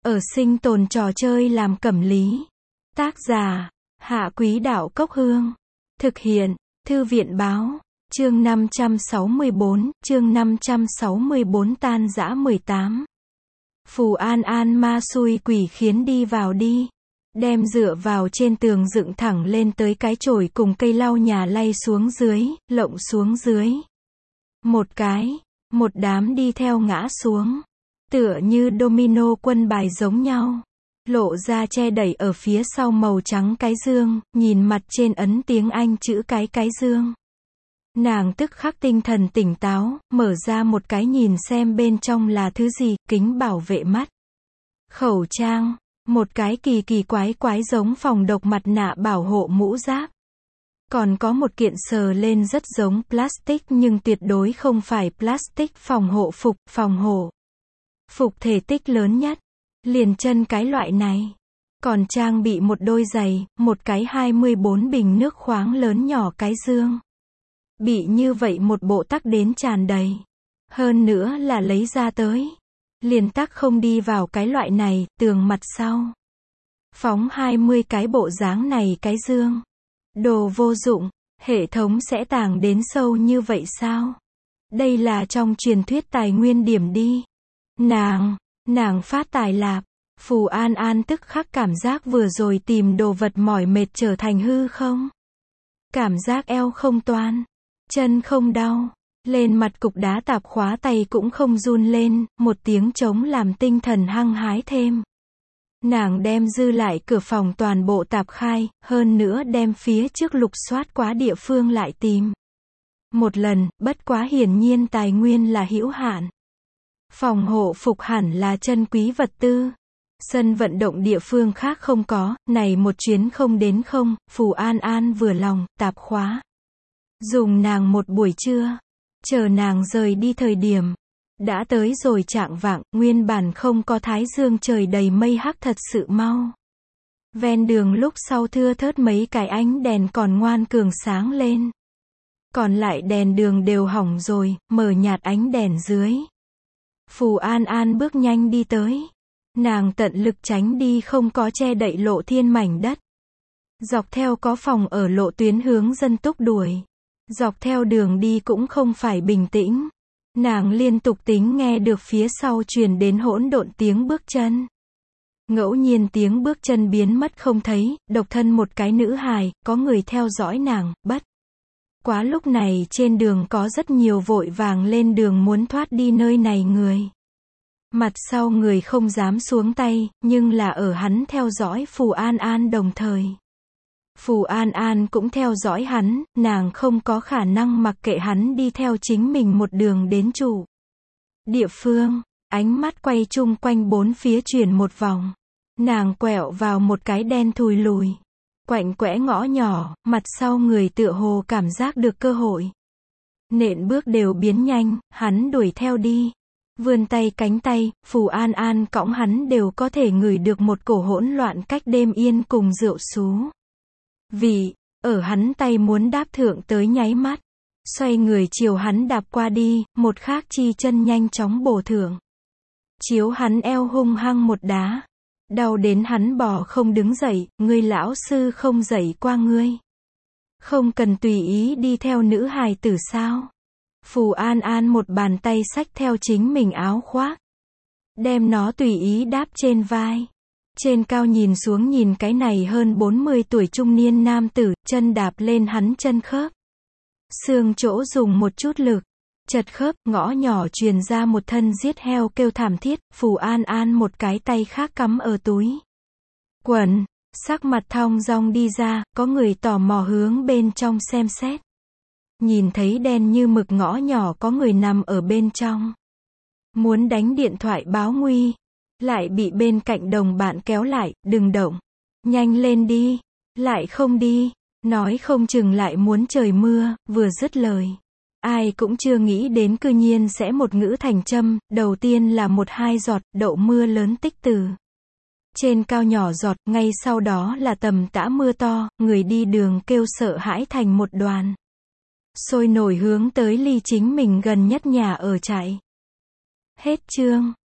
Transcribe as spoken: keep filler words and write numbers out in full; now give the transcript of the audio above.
Ở sinh tồn trò chơi làm cẩm lý. Tác giả, Hạ Quý Đạo Cốc Hương. Thực hiện, Thư viện Báo. Chương năm trăm sáu mươi bốn, chương năm trăm sáu mươi bốn tan rã mười tám. Phù An An ma xui quỷ khiến đi vào đi. Đem dựa vào trên tường dựng thẳng lên tới cái chổi cùng cây lau nhà lay xuống dưới, lộng xuống dưới. Một cái, một đám đi theo ngã xuống. Tựa như domino quân bài giống nhau. Lộ ra che đẩy ở phía sau màu trắng cái dương, nhìn mặt trên ấn tiếng Anh chữ cái cái dương. Nàng tức khắc tinh thần tỉnh táo, mở ra một cái nhìn xem bên trong là thứ gì, kính bảo vệ mắt. Khẩu trang, một cái kỳ kỳ quái quái giống phòng độc mặt nạ bảo hộ mũ giáp. Còn có một kiện sờ lên rất giống plastic nhưng tuyệt đối không phải plastic phòng hộ phục, phòng hộ. Phục thể tích lớn nhất, liền chân cái loại này. Còn trang bị một đôi giày, một cái hai mươi bốn bình nước khoáng lớn nhỏ cái dương. Bị như vậy một bộ tắc đến tràn đầy. Hơn nữa là lấy ra tới. Liền tắc không đi vào cái loại này, tường mặt sau. Phóng hai mươi cái bộ dáng này cái dương. Đồ vô dụng, hệ thống sẽ tàng đến sâu như vậy sao? Đây là trong truyền thuyết tài nguyên điểm đi. Nàng, nàng phát tài lạp. Phù An An tức khắc cảm giác vừa rồi tìm đồ vật mỏi mệt trở thành hư không. Cảm giác eo không toan, chân không đau, lên mặt cục đá tạp khóa tay cũng không run lên, một tiếng trống làm tinh thần hăng hái thêm. Nàng đem dư lại cửa phòng toàn bộ tạp khai, hơn nữa đem phía trước lục soát quá địa phương lại tìm. Một lần, bất quá hiển nhiên tài nguyên là hữu hạn. Phòng hộ phục hẳn là chân quý vật tư. Sân vận động địa phương khác không có, này một chuyến không đến không, Phù An An vừa lòng, tạp khóa. Dùng nàng một buổi trưa, chờ nàng rời đi thời điểm. Đã tới rồi chạng vạng, nguyên bản không có thái dương trời đầy mây hắc thật sự mau. Ven đường lúc sau thưa thớt mấy cái ánh đèn còn ngoan cường sáng lên. Còn lại đèn đường đều hỏng rồi, mờ nhạt ánh đèn dưới. Phù An An bước nhanh đi tới. Nàng tận lực tránh đi không có che đậy lộ thiên mảnh đất. Dọc theo có phòng ở lộ tuyến hướng dân túc đuổi. Dọc theo đường đi cũng không phải bình tĩnh. Nàng liên tục tính nghe được phía sau truyền đến hỗn độn tiếng bước chân. Ngẫu nhiên tiếng bước chân biến mất không thấy, độc thân một cái nữ hài, có người theo dõi nàng, bất. Quá lúc này trên đường có rất nhiều vội vàng lên đường muốn thoát đi nơi này người. Mặt sau người không dám xuống tay, nhưng là ở hắn theo dõi Phù An An đồng thời. Phù An An cũng theo dõi hắn, nàng không có khả năng mặc kệ hắn đi theo chính mình một đường đến chủ địa phương, ánh mắt quay chung quanh bốn phía chuyển một vòng. Nàng quẹo vào một cái đen thùi lùi, quạnh quẽ ngõ nhỏ, mặt sau người tựa hồ cảm giác được cơ hội. Nện bước đều biến nhanh, hắn đuổi theo đi. Vươn tay cánh tay, Phù An An cõng hắn đều có thể ngửi được một cổ hỗn loạn cách đêm yên cùng rượu xú. Vì, ở hắn tay muốn đáp thượng tới nháy mắt. Xoay người chiều hắn đạp qua đi, một khác chi chân nhanh chóng bổ thượng. Chiếu hắn eo hung hăng một đá. Đau đến hắn bò không đứng dậy, ngươi lão sư không dậy qua ngươi. Không cần tùy ý đi theo nữ hài tử sao. Phù An An một bàn tay xách theo chính mình áo khoác. Đem nó tùy ý đáp trên vai. Trên cao nhìn xuống nhìn cái này hơn bốn mươi tuổi trung niên nam tử, chân đạp lên hắn chân khớp. Xương chỗ dùng một chút lực. Chật khớp, ngõ nhỏ truyền ra một thân giết heo kêu thảm thiết, Phù An An một cái tay khác cắm ở túi quần, sắc mặt thong dong đi ra, có người tò mò hướng bên trong xem xét. Nhìn thấy đen như mực ngõ nhỏ có người nằm ở bên trong. Muốn đánh điện thoại báo nguy. Lại bị bên cạnh đồng bạn kéo lại, đừng động. Nhanh lên đi. Lại không đi. Nói không chừng lại muốn trời mưa, vừa dứt lời. Ai cũng chưa nghĩ đến cư nhiên sẽ một ngữ thành châm, đầu tiên là một hai giọt, đậu mưa lớn tích từ. Trên cao nhỏ giọt, ngay sau đó là tầm tã mưa to, người đi đường kêu sợ hãi thành một đoàn. Sôi nổi hướng tới ly chính mình gần nhất nhà ở chạy. Hết chương.